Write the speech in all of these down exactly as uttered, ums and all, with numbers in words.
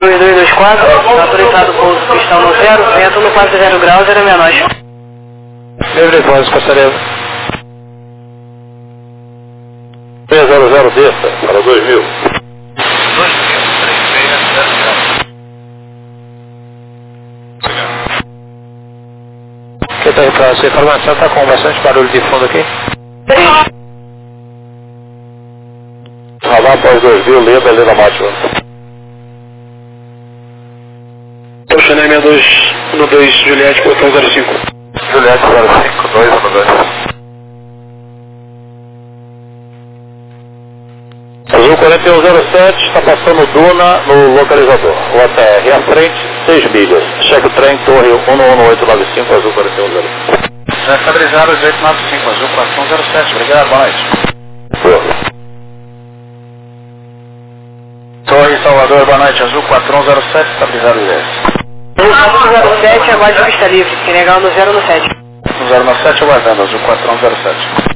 dois dois dois quatro, autorizado pouso pistão no zero, vento no quatro zero graus, zero meia nós. Livre voz, Fortaleza. três zero zero desça, para dois mil. dois mil, três seis zero zero. Que tá aí pra essa informação, tá com bastante barulho de fundo aqui. Radar após dois mil, Leda, Leda Mátima. Oceané seis dois um dois, Juliette, botão zero cinco. Juliette zero cinco, dois um dois. Azul quarenta e um zero sete, está passando Duna no localizador. O A T R à frente, seis milhas. Cheque o trem, torre um um oito nove cinco, Azul quarenta e um zero sete. Já estabilizaram os oito nove cinco, Azul quatro um zero sete, obrigado, boa noite. Boa. Torre Salvador, boa noite, Azul quatro um zero sete, estabilizaram os dez. quatro zero sete, aguarde pista livre, que negar no zero no sete. No zero nove sete, aguardando, Azul quatro um zero sete.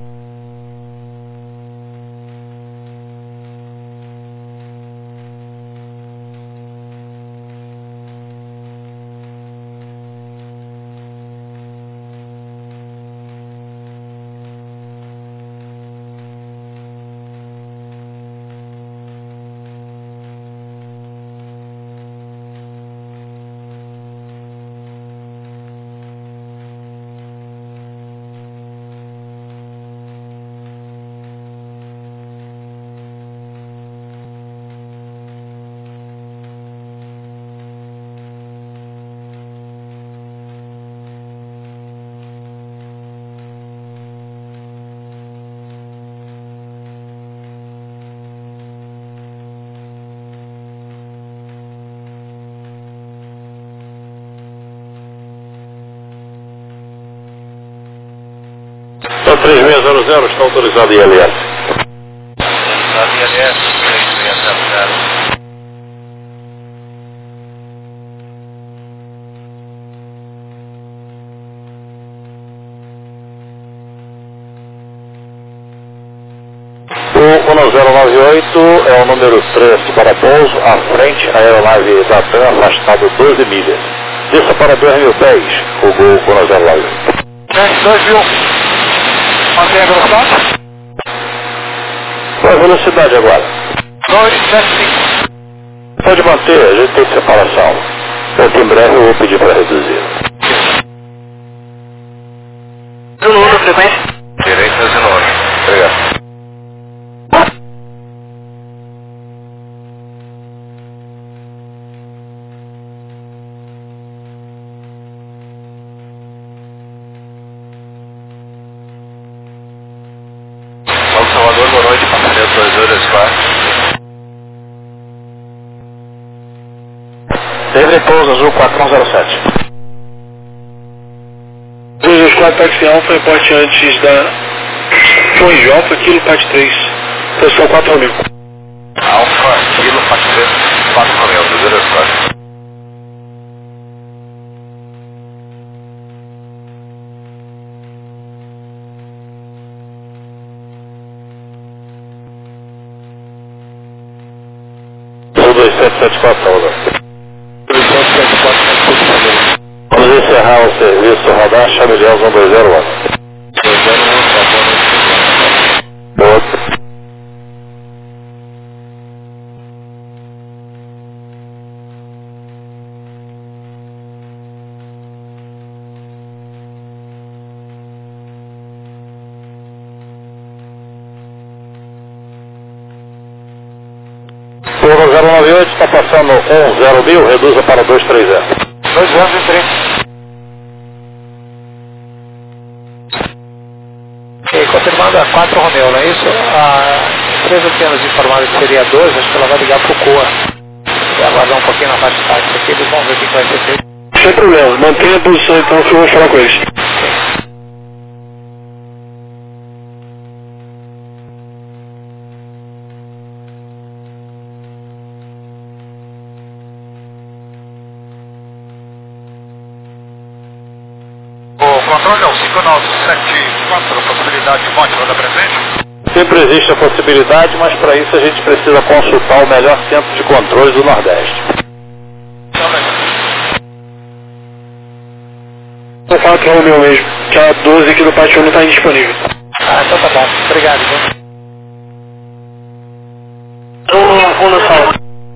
Então três seis zero zero está autorizado I L S. Autorizado I L S, três seis zero zero. O um zero nove oito é o número três para pouso, à frente a aeronave da TAM afastado doze milhas. Desça para dois mil pés, o Gol um zero nove oito. dois mil. Mantém a velocidade? Qual a velocidade agora? dois sete cinco. Pode manter, a gente tem separação. Porque em breve eu vou pedir para reduzir. Zulu uno, frequência. Direita Zenor. Obrigado. São Salvador, boa noite, passageiro dois dois dois quatro. Livre pouso, Azul quatro um zero sete. dois dois quatro, táxi Alfa, reporte antes da Torre Alfa, Kilo Pat três, posição quatro mil. Alfa, Kilo, Pat três, quatro mil, dois dois dois quatro. dois sete sete quatro, Salvador. dois sete sete quatro, Vamos encerrar o serviço radar Chamilhão um dois zero um. dois zero um, boa noite. Outro. O zero nove oito está passando um zero mil, reduza para dois três zero. dois zero três. Ok, confirmando a quatro Romeo, não é isso? A empresa tinha nos informado que seria dois, acho que ela vai ligar para o C O A. E aguardar um pouquinho na parte tática aqui, eles vão ver o que vai ser feito. Sem problema, mantenha a posição então que eu vou falar com eles. O controle é o cinco nove sete quatro, possibilidade de morte da presente? Sempre existe a possibilidade, mas para isso a gente precisa consultar o melhor centro de controle do Nordeste. quatro Romeo mesmo, que a doze aqui do pátio não está indisponível. Ah, então tá bom. Obrigado, viu? Um, um no sol.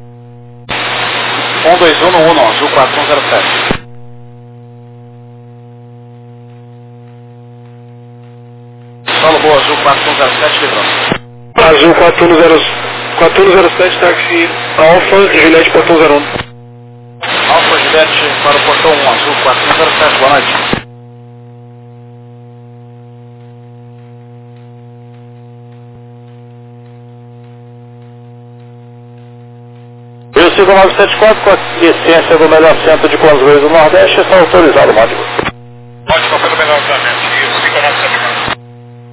um dois um no um, azul quatro um zero sete. Solo boa, azul quatro um zero sete, livrou. Azul quatro um zero sete, táxi Alfa, Juliette, portão zero um. Alfa Juliette para o portão um, azul quatro um zero sete, boa noite. Rio cinco nove sete quatro, com a licença do melhor centro de Conselhos do Nordeste, está autorizado, Módico. Ótimo, pelo melhor orçamento. Rio cinco nove sete quatro.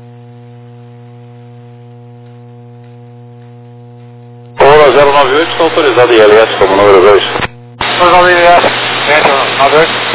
Ouro zero nove oito, está autorizado I L S como número dois. Autorizado I L S, zero nove oito.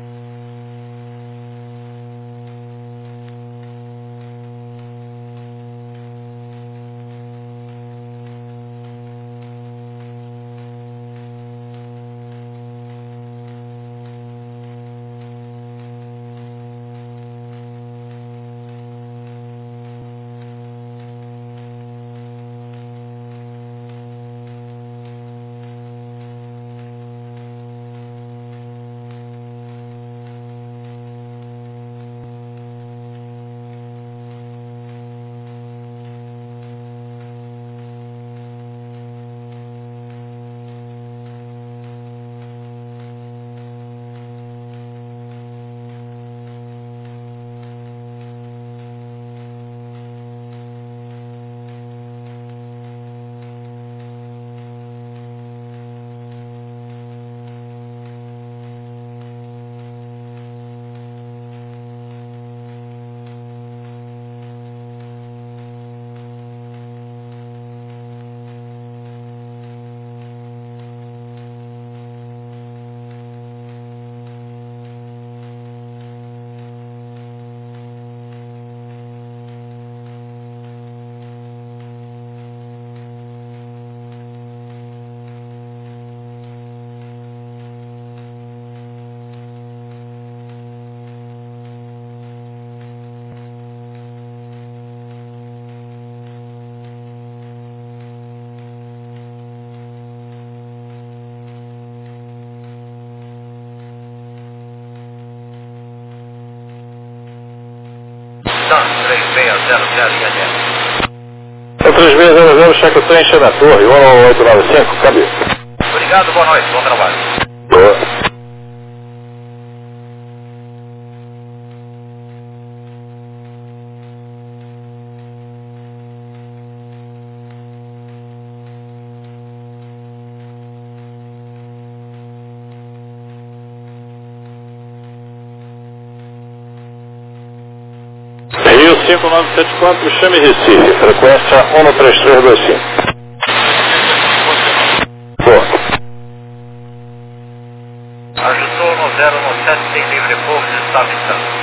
três seis zero zero I L S. O três seis zero zero, cheque o trem, chega na torre, um oito nove cinco, cabe. Obrigado, boa noite, bom trabalho. Boa. Rio cinco nove sete quatro, chame Recife, frequência um três três dois cinco. Boa. Ajustou no zero no sete, tem livre pouso, está avisando.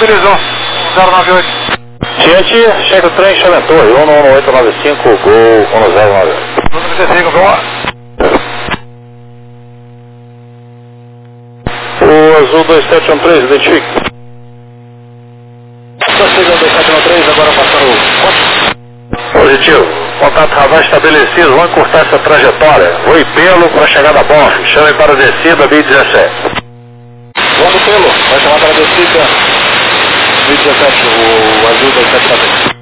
Beleza, zero nove oito. Ciente, chega o trem, chama Torre, um um oito nove cinco, Gol um zero nove. Número dezesseis, vamos lá. O Azul dois sete um três, identifique. Prosseguindo dois sete um três, agora passando o... Positivo. Contato radar estabelecido, vamos encurtar essa trajetória. Vou em pelo para chegar da Bonf. Chame para a descida, B dezessete. Vamos pelo, vai chamar para a descida. B dezessete, o Azul dois sete um três.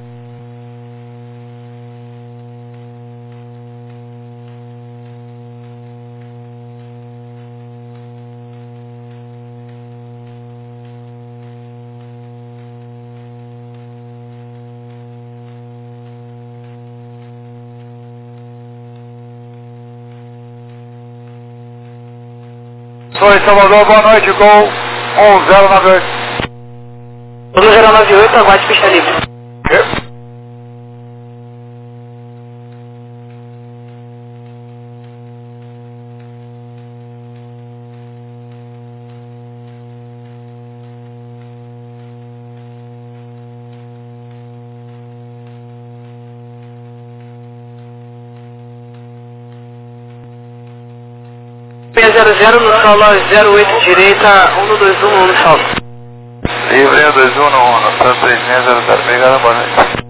Oi, Salvador, boa noite, Gol um zero nove oito. um zero nove oito, aguarde pista livre. Okay. P zero zero no solo zero oito direita, um dois um no solo. Livre um dois um um, no Santa três seis zero zero, obrigado, boa noite.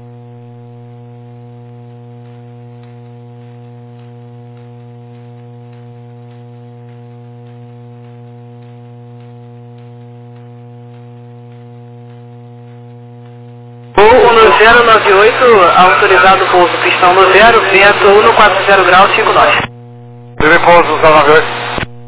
Gol um zero nove oito, autorizado pouso pistão no zero, vento um quatro zero graus, cinco nós. Livre pouso zero nove oito.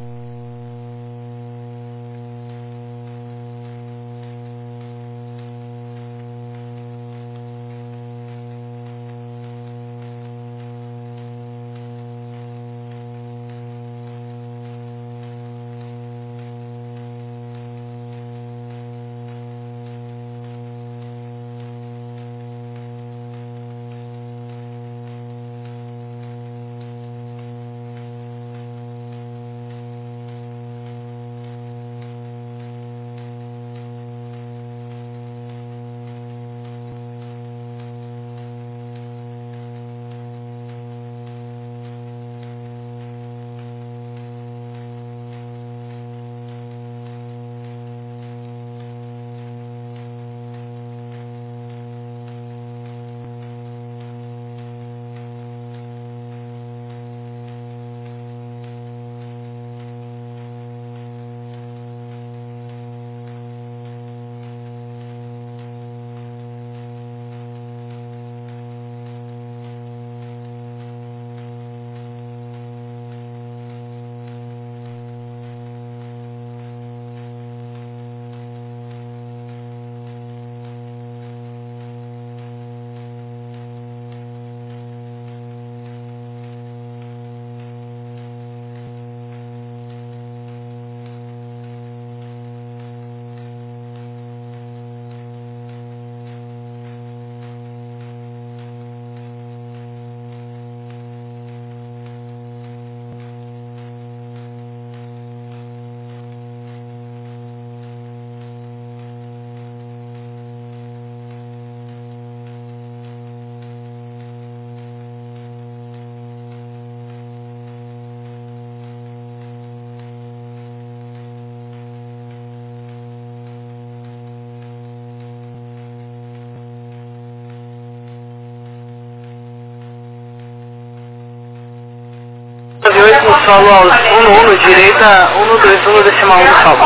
nove oito no solo aos um um, direita um dois um decimal um no solo.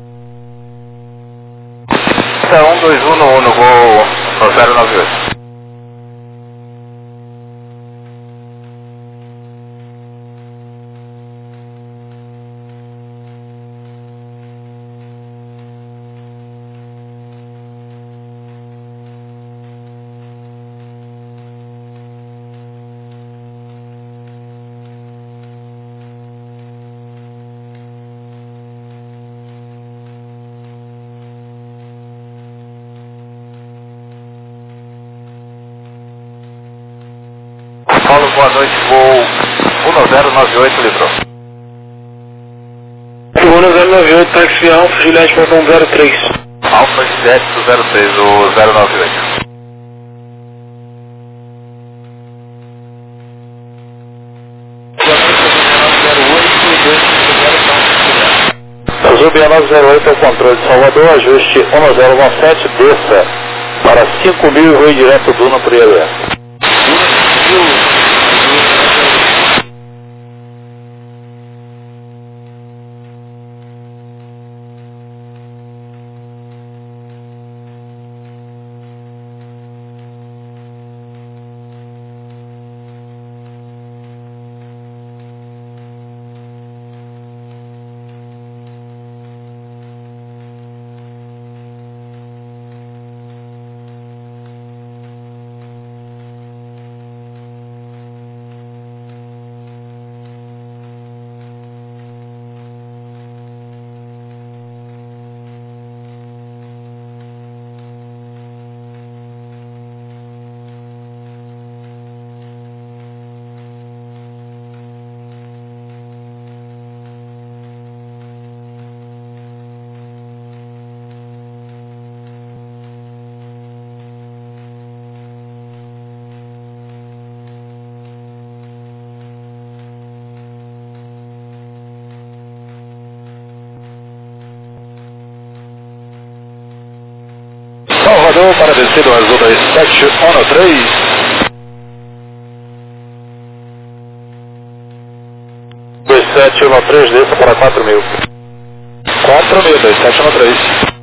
Tá, um dois um no no Gol no zero nove oito. Paulo, boa noite, Gol um zero nove oito, livrou. um zero nove oito, táxi Alfa, Juliette para um zero três. Alfa sete zero seis, o zero nove oito. Azul seis nove zero oito é o controle de Salvador, ajuste um zero um sete, desça para cinco mil e voo direto Duna por I L S. Salvador para descer do Azul dois sete um três. dois sete um três, desça para quatro mil. quatro mil, dois sete um três.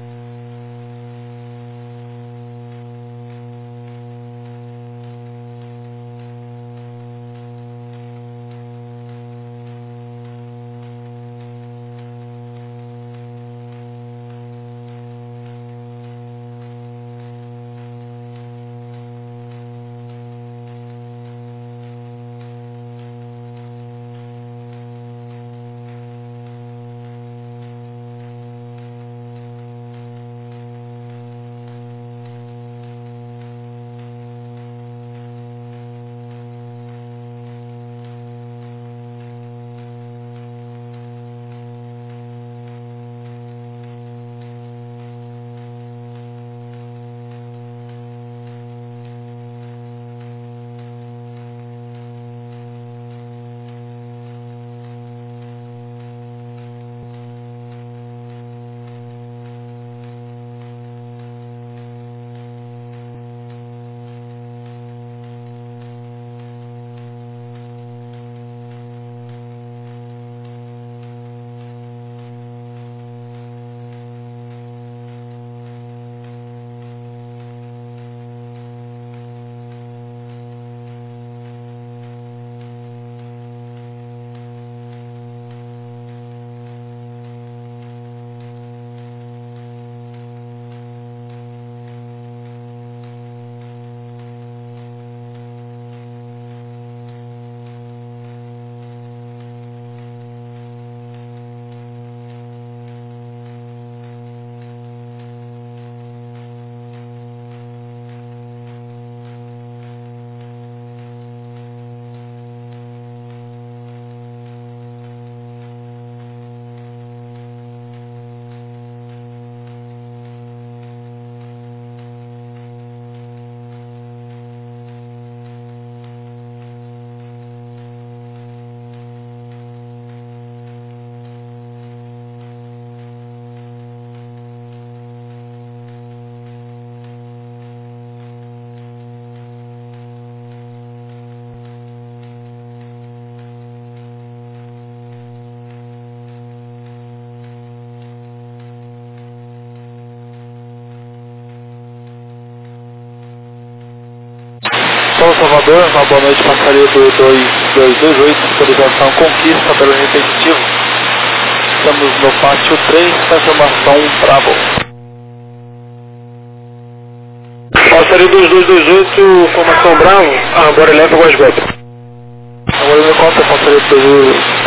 São Salvador, uma boa noite, passaria do dois dois dois oito, autorização Conquista pelo repetitivo. Estamos no pátio três, transformação Bravo. Passaria dois dois dois oito, formação Bravo, agora ele é para o esgoto. Agora me conta, passaria dois dois dois oito.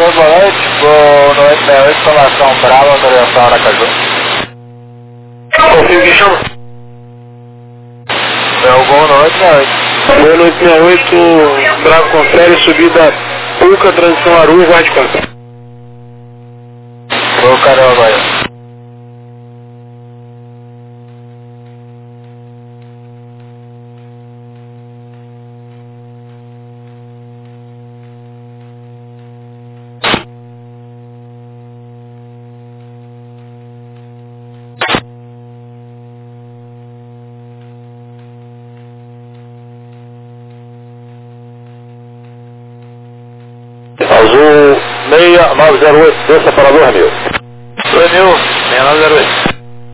Oi, boa noite. Vou no oito seis oito, formação Brava, autorização Aracaju. Confio que chama? É o gol no oito seis oito. Boa noite, sessenta e oito, Bravo confere, subida Puca, transição Aru, guarde quatro. Vou Carol agora. Azul seis nove zero oito, desça para dois mil. dois mil, seis nove zero oito.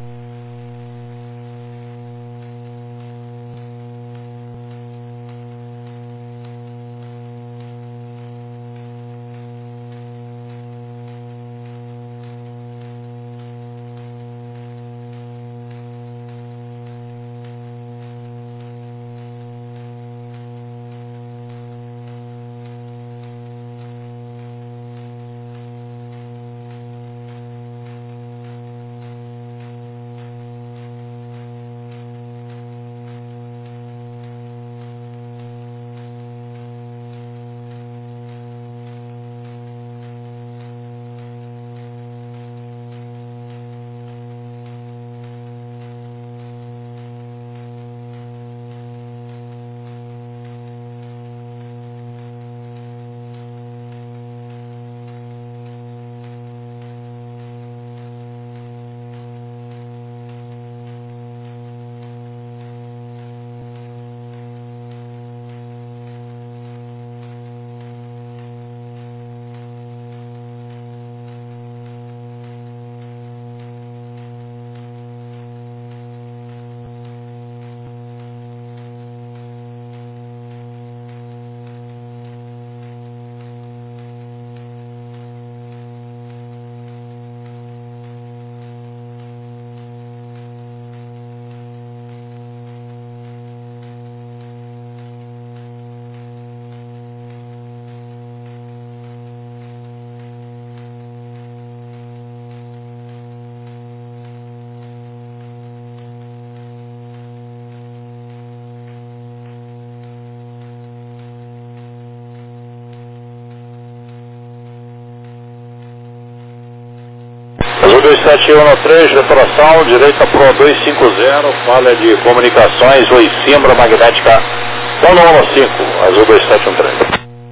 Azul dois sete um no três, restauração, direita Pro dois cinco zero, falha de comunicações, oi, Simbra magnética um um cinco, Azul dois sete um três.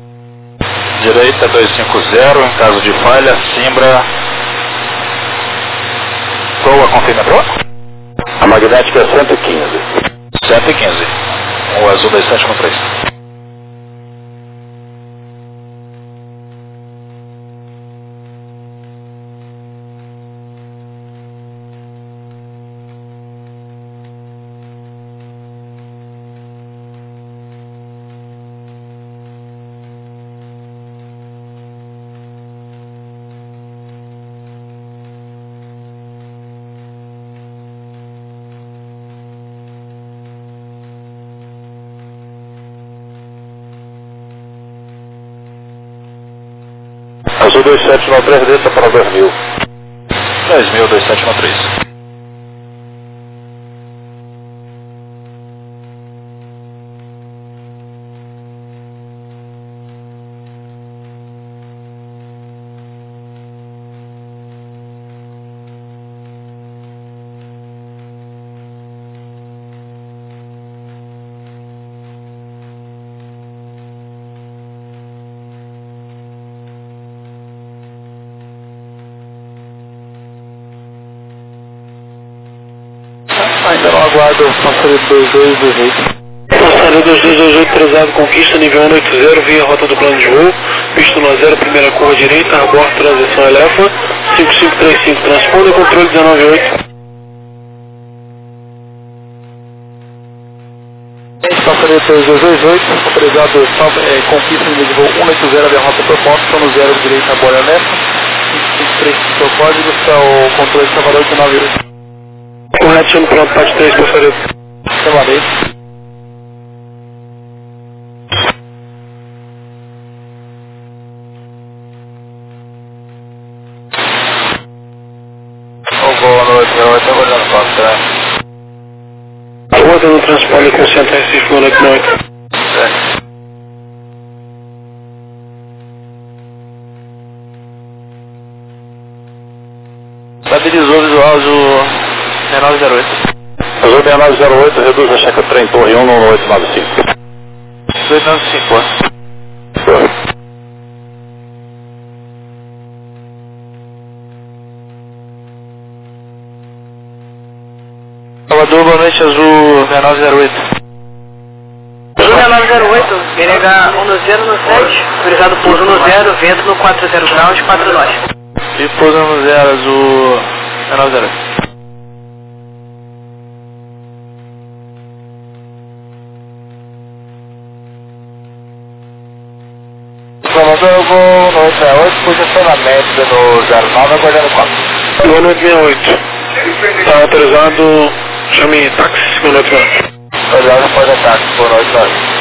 Direita dois cinco zero, em caso de falha, Simbra. Qual a confirma Pro? A magnética é cento e quinze. cento e quinze. O Azul dois sete um três. Azul dois sete um três, desça para dois mil. dois mil, dois sete um três. Ainda não aguardo o passarinho dois dois dois oito. Passarinho dois dois dois oito, cruzado Conquista, nível um oito zero, via rota do plano de voo, pista no zero, primeira curva direita, arbor, transição Elefa, cinco cinco três cinco, transponda, controle dezenove oito. Passarinho dois dois dois oito, autorizado é, Conquista, nível de voo um oito zero, via rota por ponto, plano zero, direita, arbor, Elefa, cinco cinco três cinco, seu código, está o controle de Salvador dezenove oito. Correto, chamo pronto, parte três, passarinho. Salvador. aguardando o transponder com Centro Recife, boa noite, noite. É. Estabilizou o visual do seis nove zero oito. Azul seis nove zero oito, reduz a checa trem torre um nove oito nove cinco. dois nove cinco, ó. Salvador, boa noite, Azul seis nove zero oito. Azul seis nove zero oito, B N H um no zero no sete, autorizado pouso no zero, vento no quatro zero graus, quatro nós. E pouso no zero, Azul seis nove zero oito. Salvador, eu vou no oito seis oito, posicionamento no zero nove, aguardando quatro. Boa noite, sessenta e oito. Está autorizado, chame táxi, boa noite, boa noite. Autorizado, pode táxi, boa noite, boa noite.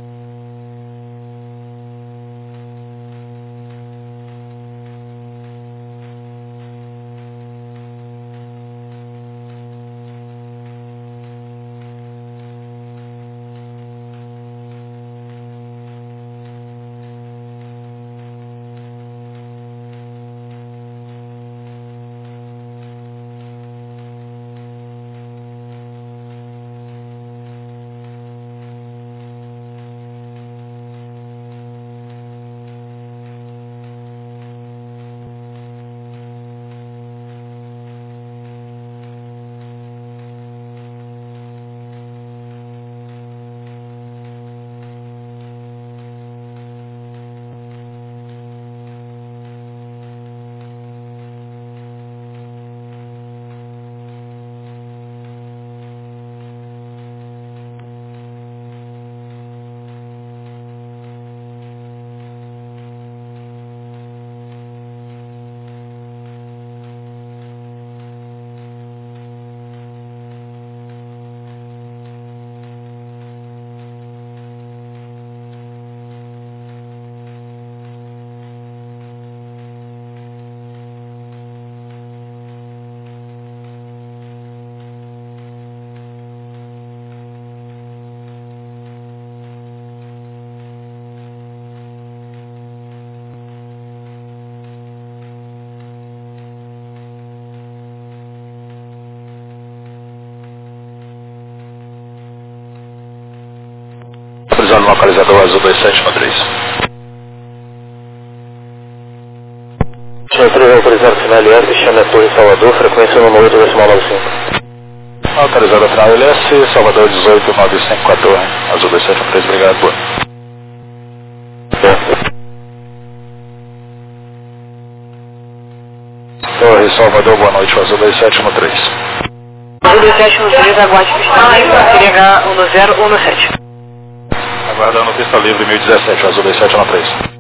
Autorizado no localizador Azul dois sete um três. Senhor três, autorizado final L S, chame a Torre Salvador, frequência no oito decimal nove cinco. Autorizado final L S, Salvador dezoito nove cinco com a torre, Azul dois sete um três, obrigado, boa. Torre Salvador, boa noite, Azul dois sete um três. Azul dois sete um três, aguarde pista livre, B N H um no zero, um no sete. Aguardando pista livre mil e dezessete, Azul dois sete um três.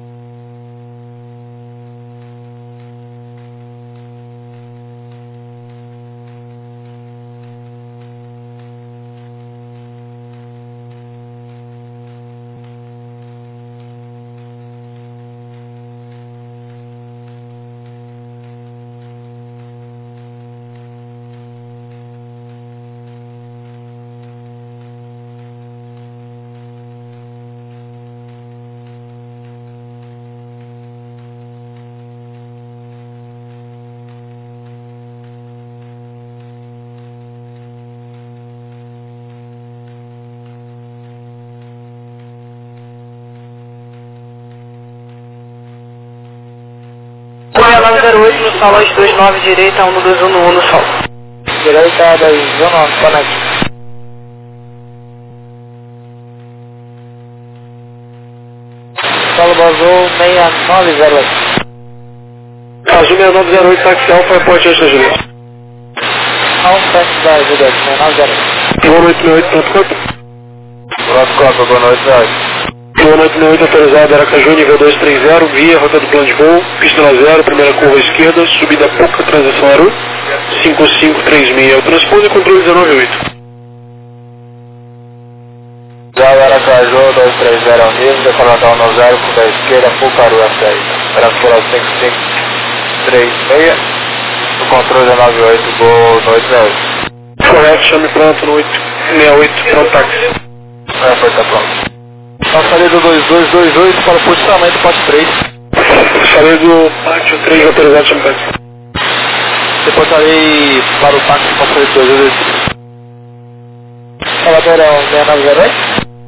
seis nove zero oito no salão dois nove direita, um no dois um no um no sol. Direita dois um, conecta. Salvador Azul seis nove zero oito. Azul seis nove zero oito, táxi Alfa, airport antes da Julieta. Alfa da Julieta, seis nove zero oito. Boa noite, sessenta e oito, pronto corpo. Pronto corpo, boa noite, Zé. Boa noite, sessenta e oito, autorizado, Aracaju, nível dois três zero, via, rota do plano de voo, pista na zero, primeira curva à esquerda, subida pouca, transição Aru, cinco cinco três seis, o transponder controle dezenove oito. Já Aracaju, dois três zero ao nível, decolação no zero, curva à esquerda, Pucaru a seis. Transponder cinco cinco três seis, o controle dezenove oito, boa noite, Zé. Correto, chame pronto no oito seis oito, pronto táxi. É, foi, tá pronto. Passaria do dois dois dois oito para o posicionamento pátio três. Passaria do pátio três, autorizado, chame táxi. Reportarei para o táxi passaria do dois dois dois. Salvador é o seis nove zero oito?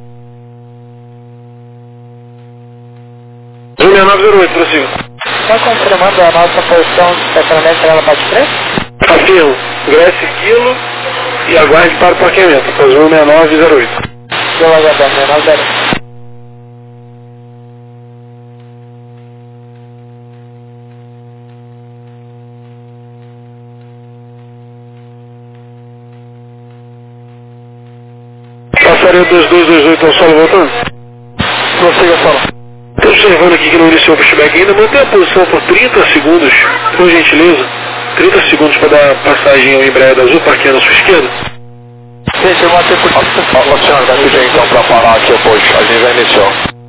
seis nove zero oito, prossiga. Está confirmando a nossa posição de estacionamento para a pátio três? Afirmo, ingresse quilo e aguarde para o parqueamento. Azul seis nove zero oito. Estou aguardando, seis nove zero oito. Passaria dois dois dois oito ao solo voltando? Prossiga, solo. Estou observando aqui que não iniciou o pushback ainda. Mantém a posição por trinta segundos, por gentileza. trinta segundos para dar passagem ao embreagem azul, parqueando à sua esquerda. Sim, chegou a ter por trinta segundos. Senhor, dá licença então para parar aqui a puxagem já iniciou.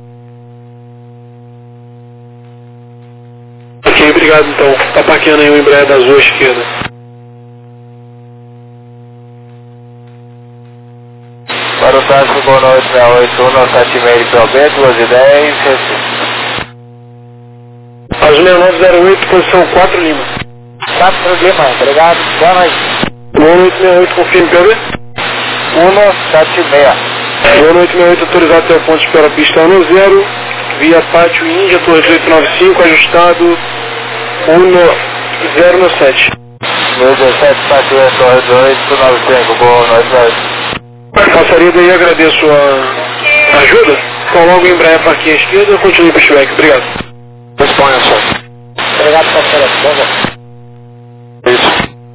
Ok, obrigado então. Está parqueando aí o embreagem azul à esquerda. Para o táxi, boa noite, seis oito um, sete e meio para o B, duas e dez, Azul seis nove zero oito, posição quatro Lima. quatro Lima, obrigado, boa noite. Boa noite, seis oito, confirme P O B. um sete seis. Boa noite, seis oito, autorizado até o ponto de espera pista um zero, via pátio Índia, torre oito nove cinco, ajustado um zero sete. mil dezessete, pátio torre oito nove cinco, boa noite, velho. Passaria daí, agradeço a ajuda. Então logo em breve aqui à esquerda, continue o pushback. Obrigado. Responda, senhor. Obrigado, parceiro. Boa noite. Isso.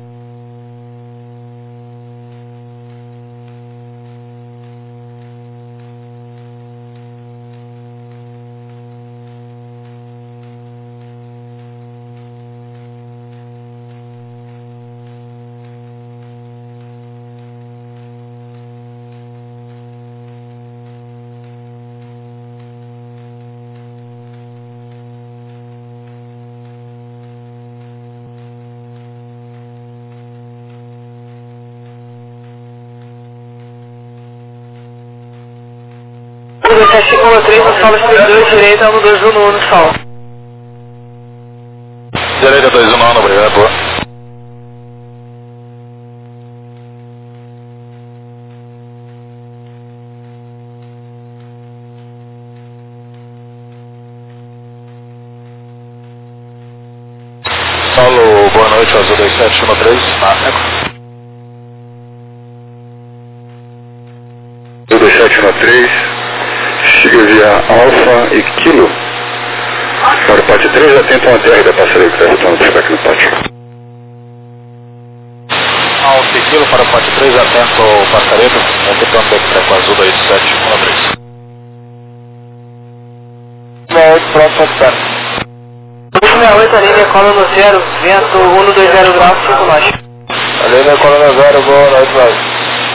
dezessete vírgula três no solo trinta e dois, direita no dois um no sol. Direita dois um no, obrigado, boa. Solo, boa noite, azul dois sete um três, na eco. dois sete um três, siga via Alfa e Kilo. Para o pátio três, atento a uma T R da passaria que está retornando o pushback no pátio. Alfa e Kilo para o pátio três, atento ao passaredo, retornando o treco azul dois sete um três. seis oito, pronto, espera. seis oito, a linha cola no zero, vento um dois zero graus, cinco nós. A linha cola no zero, boa noite, velho.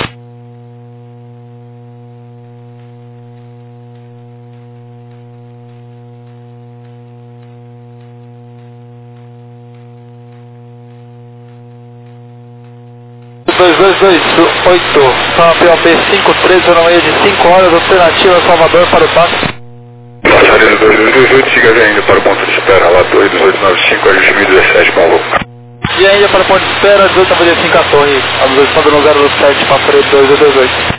dois dois dois oito, São P O P cinco três, na meia de cinco horas, alternativa Salvador para o táxi. Passaria dois dois dois oito, siga ainda para o ponto de espera, lá torre dezoito nove cinco, ajuste mil e dezessete, com louco. E ainda para o ponto de espera, dezoito nove cinco a torre, a dois no zero sete, passaria dois dois dois oito.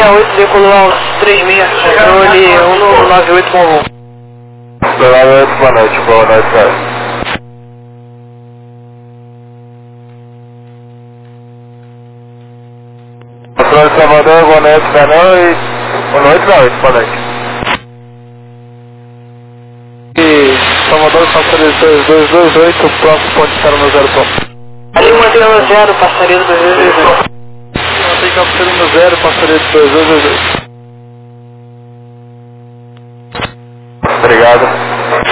sessenta e oito, decolou aos trinta e seis, controle um no noventa e oito com voo. noventa e oito, boa noite, boa noite, cara. Controle Salvador, boa noite, boa noite. Boa noite, boa noite, boa noite. E Salvador, passaria dois dois dois oito, próximo ponto estar no zero ponto. Ali mantém no zero, passaria do dois dois dois oito. Mantém captura no zero, passaria do dois dois dois oito. Obrigado.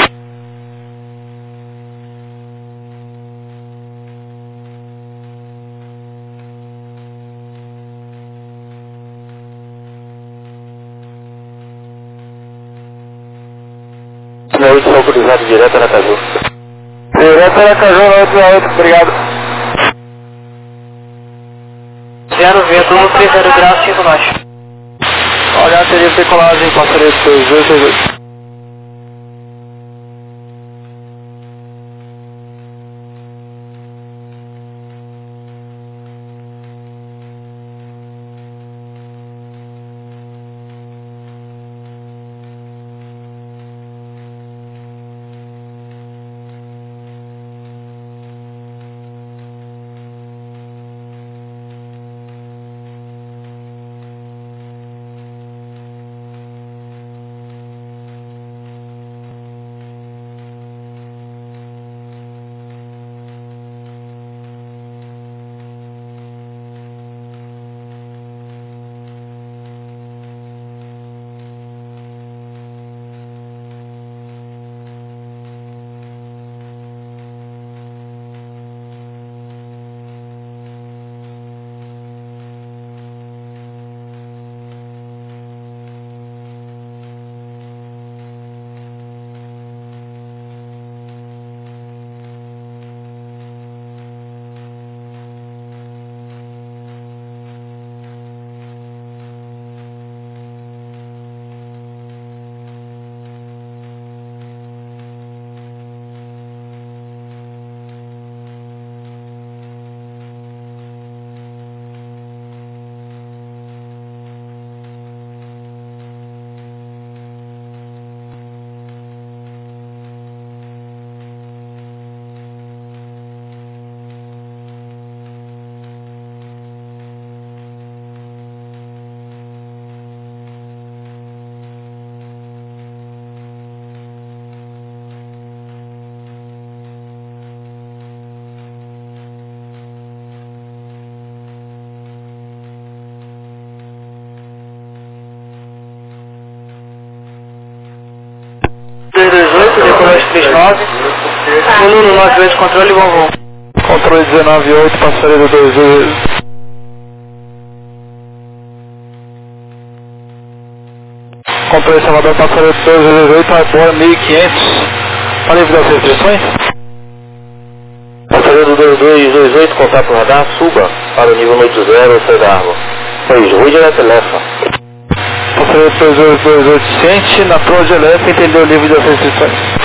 Na última autorizado direto na Caju. Direto na Caju, na última oito, obrigado. zero vento no trinta graus, cinco nós. Olha, teria decolagem, passaria de dois dois dois oito. dois dois oito, decolagem trinta e nove, um no noventa e oito, controle bom voo. Controle dezenove oito, passaria do dois dois oito. Controle Salvador, passaria do dois dois oito, agora mil e quinhentos. Está livre das restrições? Passaria do dois dois dois oito, contato radar, suba para o nível oitenta, sai da água. Pois, ruído na telefa. Passaria do dois dois dois oito, ciente, na prova de alerta, entendeu o livre das restrições.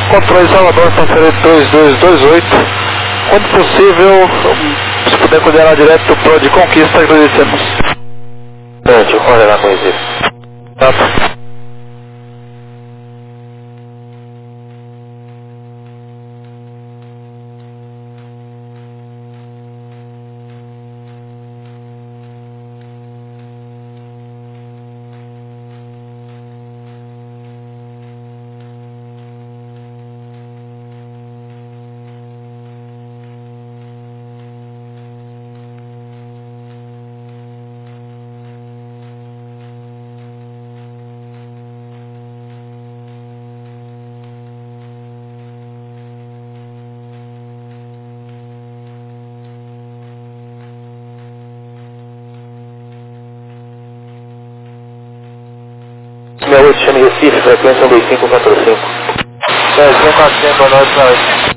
Controle Salvador, transferir dois dois dois oito. Quando possível, se puder coordenar direto para o de Conquista, agradecemos. Deixa eu coordenar com isso. Tá. sessenta e oito, chame Recife, frequência um dois cinco quatro cinco. dez cinco quatro cinco, boa noite, boa noite.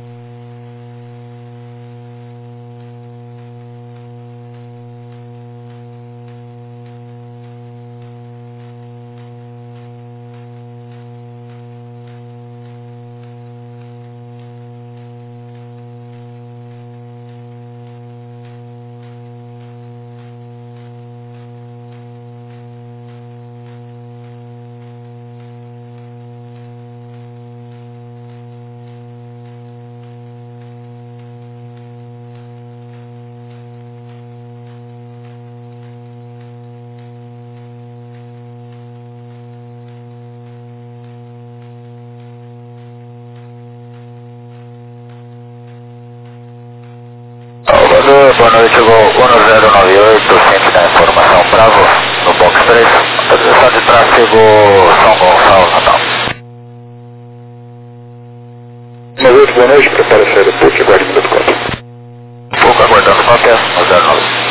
Boa noite, Gol um zero nove oito, centro da informação Bravo, no box três, autorização de tráfego São Gonçalo, Natal. nove oito, boa noite, prepara a saída, P U C, aguarde minuto quatro. Pouco aguardando cópia, um zero nove.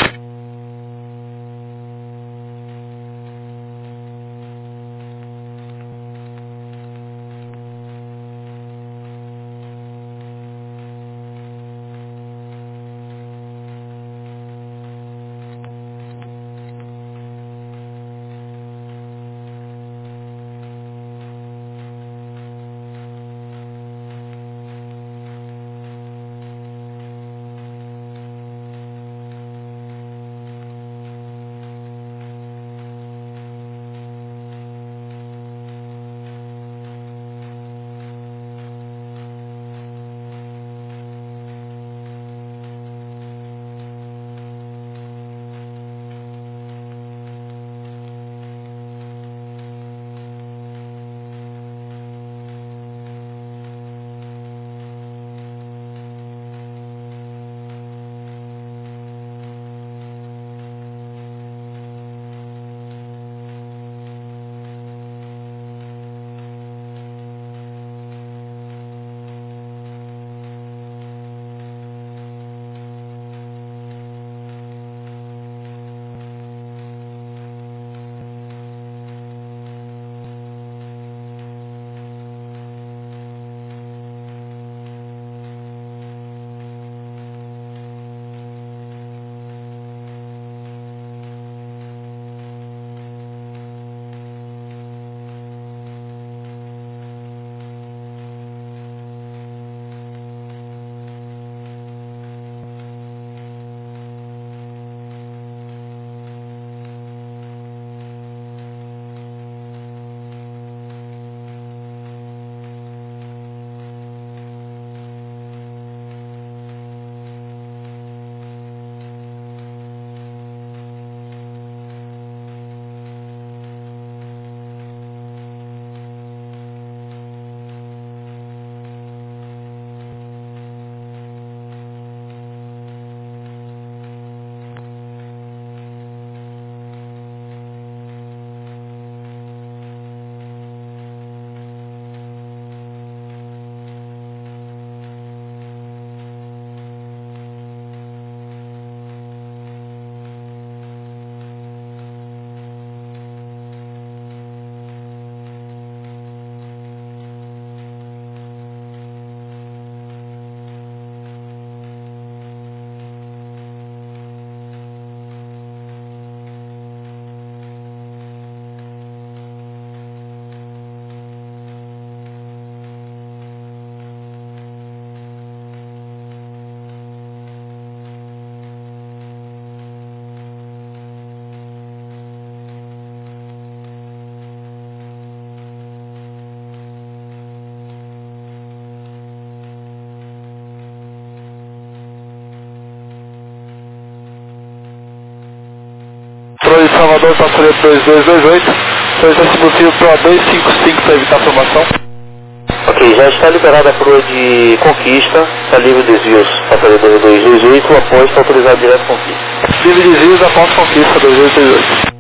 Salvador, passageiro dois dois dois oito, solicitação possível para dois cinco cinco para evitar formação. Ok, já está liberada a proa de Conquista, está livre desvios, passageiro dois dois oito, após está autorizado direto Conquista. Livre desvios após Conquista dois dois dois oito.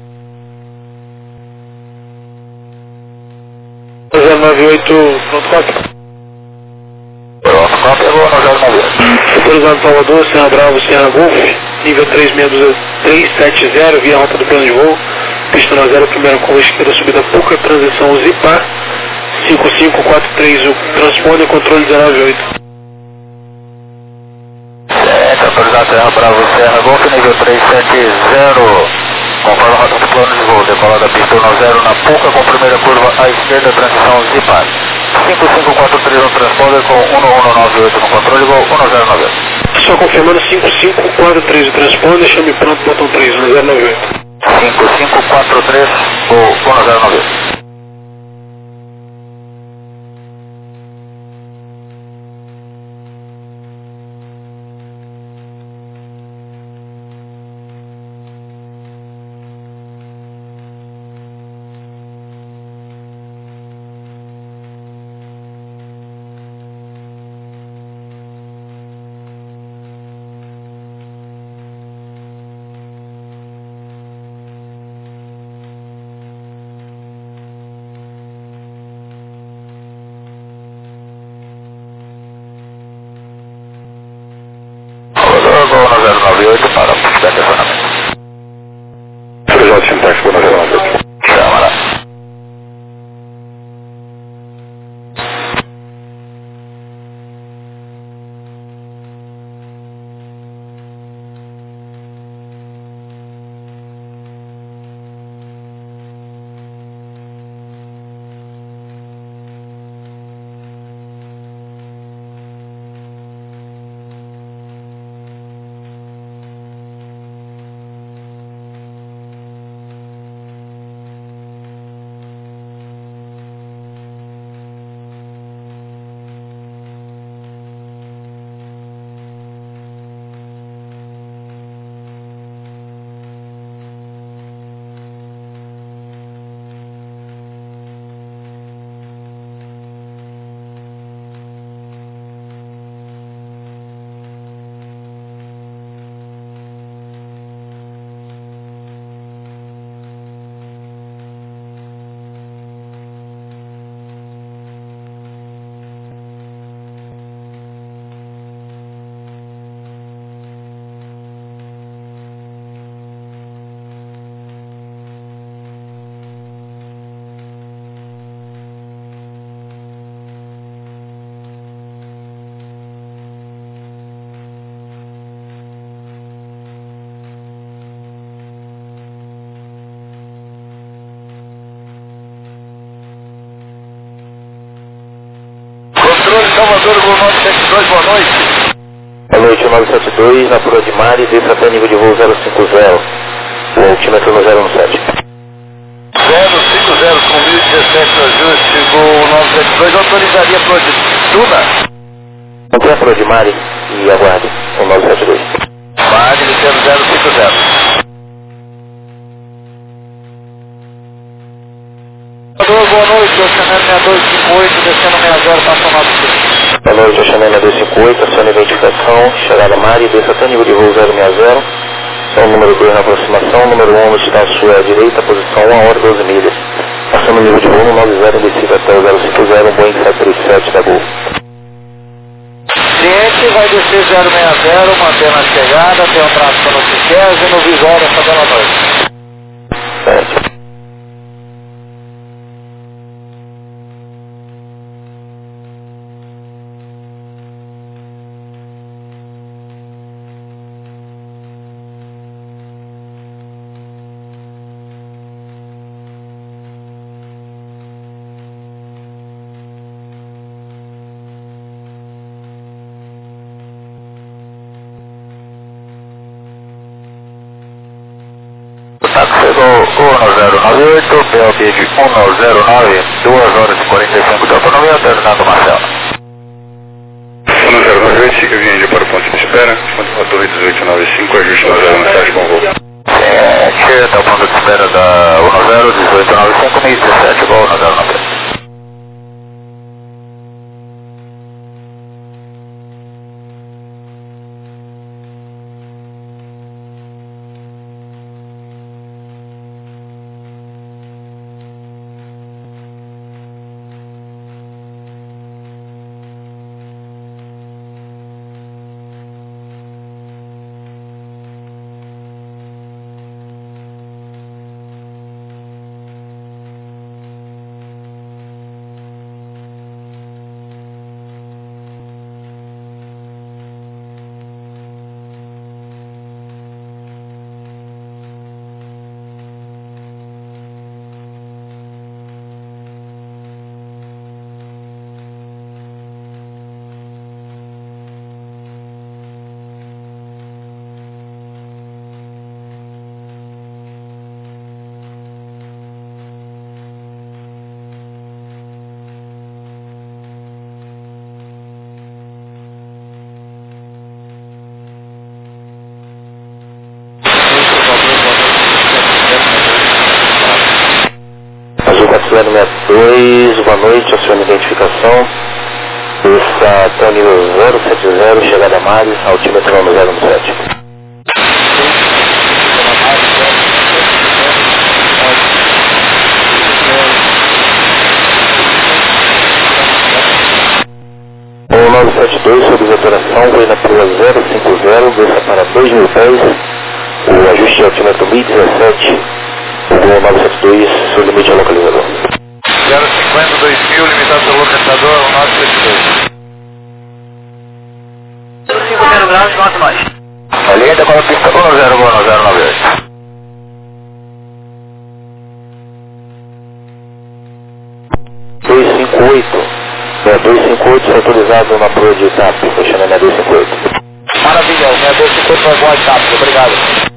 zero nove oito, pronto, quatro. Pronto, quatro, eu vou no zero nove oito. Autorizado Salvador, Serra Bravo, Serra Golf, nível três seis sete zero, via rota do plano de voo, pista na zero, primeira curva esquerda, subida pouca, transição Zipar, cinco cinco quatro três, o transponder, controle zero nove oito. Certo, autorizado Serra Bravo, Serra Golf, nível três sete zero. Conforme a rota do plano de voo, decolada pista um zero na Puca, com primeira curva à esquerda, transição Zipar. cinco cinco quatro três no transponder com um um nove oito no controle, voo um zero nove oito. Só confirmando cinco cinco quatro três o transponder, chame pronto, botão três, um zero nove oito. cinco cinco quatro três, voo um zero nove oito. zero nove oito para o estacionamento. Projeto sintaxe para o zero nove oito. Câmara. Salvador, voo nove sete dois, boa noite. Boa noite, nove sete dois, na Proa de Mari, desça até nível de voo zero cinco zero, o altímetro no zero um sete. zero cinco zero, com mil e dezessete no ajuste, voo nove sete dois, autorizaria a Proa de Tuna? Mantém a Proa de Mari e aguarde, com nove sete dois. Mari, descendo zero cinco zero. Boa noite, Oceanel seis dois cinco oito, descendo seis zero, para tomar do sul. Boa noite, Oceanel seis dois cinco oito, acione a identificação, chegada Mari, desça até nível de voo zero seis zero, som número dois na aproximação, número um, está à sua direita, posição um hora doze milhas. Passando o nível de voo no nove zero, descida até o zero cinco zero, um Boeing sete três sete da Gol. Cliente vai descer zero seis zero, mantendo a chegada, tem um tração no Piquez e no visório essa bela noite. Certo. Chegou um zero nove oito, P L B de um zero nove, duas horas e quarenta e cinco de autonomia, terminado Marcelo. um zero nove oito, siga vindo para o ponto de espera, ponto dois oito nove cinco, ajuste no zero um sete com voo. Sete, está o ponto de espera. espera da um zero, dezoito nove cinco, meio dezessete, igual um zero nove zero. zero sessenta e dois, boa noite, acione a identificação. Está até o nível zero sete zero, chegada a Mares, altímetro no zero sete. O nove sete dois, sob desatoração, foi na pila zero cinco zero, desça para dois mil pés, o ajuste altímetro mil e dezessete. O nove sete dois, seu limite é localizador. zero cinquenta, dois mil, limitado pelo localizador, nove sete dois. cinco zero graus, quanto mais? A linha está com a pista um zero um zero nove oito. dois cinco oito. É, dois cinco oito, está autorizado na proa de TAP, fechando na dois cinco oito. Maravilha, o dois cinco oito vai voar de TAP, obrigado.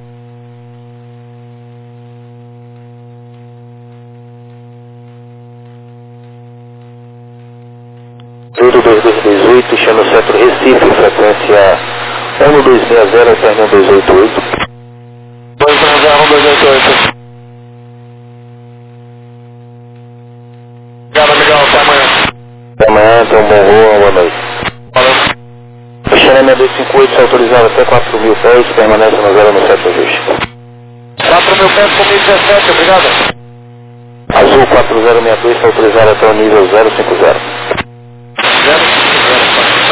Tudo dois dois dois oito, chama centro Recife, frequência um dois seis zero, termo dois oito oito. dois um zero um dois oito oito. Obrigado, amigão, até amanhã. Até amanhã, então bom voo, boa noite. Valeu. Fechando dois cinco oito, autorizado até quatro mil pés, permanece no zero no sete ajuste. quatro mil pés com mil e dezessete, obrigado. Azul quatro zero seis dois, autorizado até o nível zero cinco zero. zero cinco zero.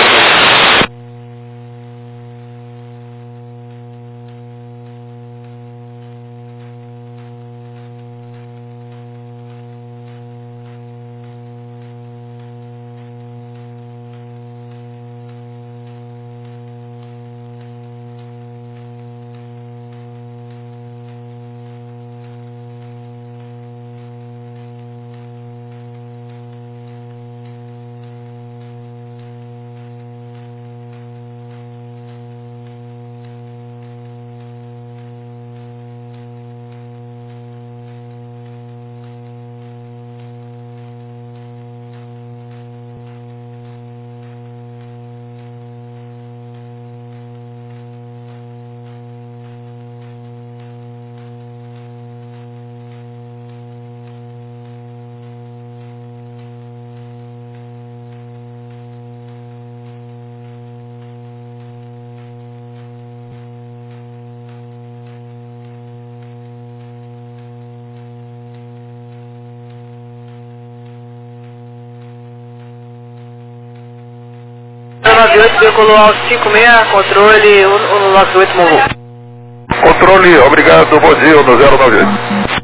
nove oito, decolou alto cinco seis, controle um nove oito, Monroe. Controle, obrigado, bom dia, no zero nove oito.